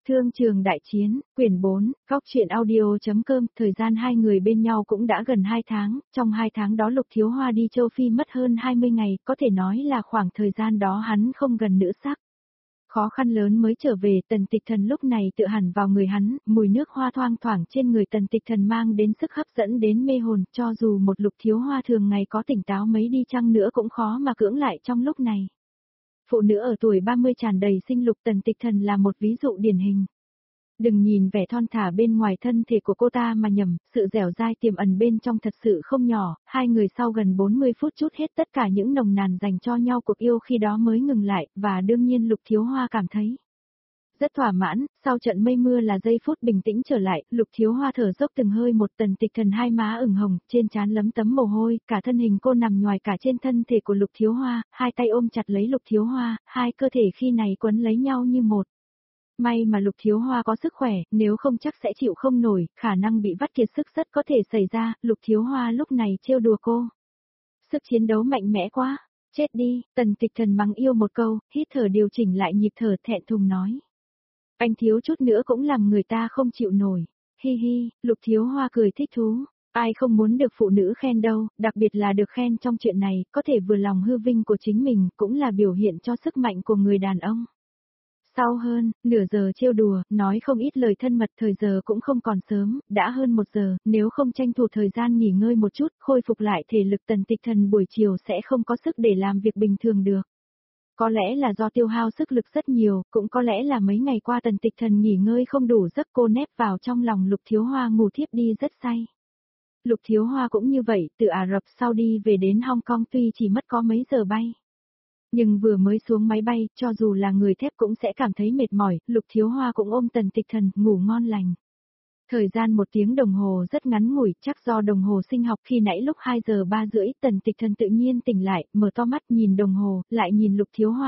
Thương trường đại chiến, quyển 4, góc truyện audio.com, thời gian hai người bên nhau cũng đã gần 2 tháng, trong 2 tháng đó Lục Thiếu Hoa đi châu Phi mất hơn 20 ngày, có thể nói là khoảng thời gian đó hắn không gần nữ sắc. Khó khăn lớn mới trở về, Tần Tịch Thần lúc này tựa hẳn vào người hắn, mùi nước hoa thoang thoảng trên người Tần Tịch Thần mang đến sức hấp dẫn đến mê hồn, cho dù một Lục Thiếu Hoa thường ngày có tỉnh táo mấy đi chăng nữa cũng khó mà cưỡng lại trong lúc này. Phụ nữ ở tuổi 30 tràn đầy sinh Lục Tần Tịch Thần là một ví dụ điển hình. Đừng nhìn vẻ thon thả bên ngoài thân thể của cô ta mà nhầm, sự dẻo dai tiềm ẩn bên trong thật sự không nhỏ, hai người sau gần 40 phút chút hết tất cả những nồng nàn dành cho nhau cuộc yêu khi đó mới ngừng lại, và đương nhiên Lục Thiếu Hoa cảm thấy rất thỏa mãn, sau trận mây mưa là giây phút bình tĩnh trở lại, Lục Thiếu Hoa thở dốc từng hơi một, Tần Tịch Thần hai má ửng hồng, trên trán lấm tấm mồ hôi, cả thân hình cô nằm nhoài cả trên thân thể của Lục Thiếu Hoa, hai tay ôm chặt lấy Lục Thiếu Hoa, hai cơ thể khi này quấn lấy nhau như một. May mà Lục Thiếu Hoa có sức khỏe, nếu không chắc sẽ chịu không nổi, khả năng bị vắt kiệt sức rất có thể xảy ra, Lục Thiếu Hoa lúc này trêu đùa cô. Sức chiến đấu mạnh mẽ quá, chết đi, Tần Tịch Thần mắng yêu một câu, hít thở điều chỉnh lại nhịp thở thẹn thùng nói. Anh thiếu chút nữa cũng làm người ta không chịu nổi, hi hi, Lục Thiếu Hoa cười thích thú, ai không muốn được phụ nữ khen đâu, đặc biệt là được khen trong chuyện này, có thể vừa lòng hư vinh của chính mình, cũng là biểu hiện cho sức mạnh của người đàn ông. Sau hơn nửa giờ trêu đùa, nói không ít lời thân mật, thời giờ cũng không còn sớm, đã hơn 1 giờ, nếu không tranh thủ thời gian nghỉ ngơi một chút, khôi phục lại thể lực, Tần Tịch Thần buổi chiều sẽ không có sức để làm việc bình thường được. Có lẽ là do tiêu hao sức lực rất nhiều, cũng có lẽ là mấy ngày qua Tần Tịch Thần nghỉ ngơi không đủ giấc, cô nép vào trong lòng Lục Thiếu Hoa ngủ thiếp đi rất say. Lục Thiếu Hoa cũng như vậy, từ Ả Rập Saudi về đến Hong Kong tuy chỉ mất có mấy giờ bay. Nhưng vừa mới xuống máy bay, cho dù là người thép cũng sẽ cảm thấy mệt mỏi, Lục Thiếu Hoa cũng ôm Tần Tịch Thần, ngủ ngon lành. Thời gian 1 tiếng đồng hồ rất ngắn ngủi, chắc do đồng hồ sinh học, khi nãy lúc 2 giờ 3 rưỡi, Tần Tịch Thần tự nhiên tỉnh lại, mở to mắt nhìn đồng hồ, lại nhìn Lục Thiếu Hoa.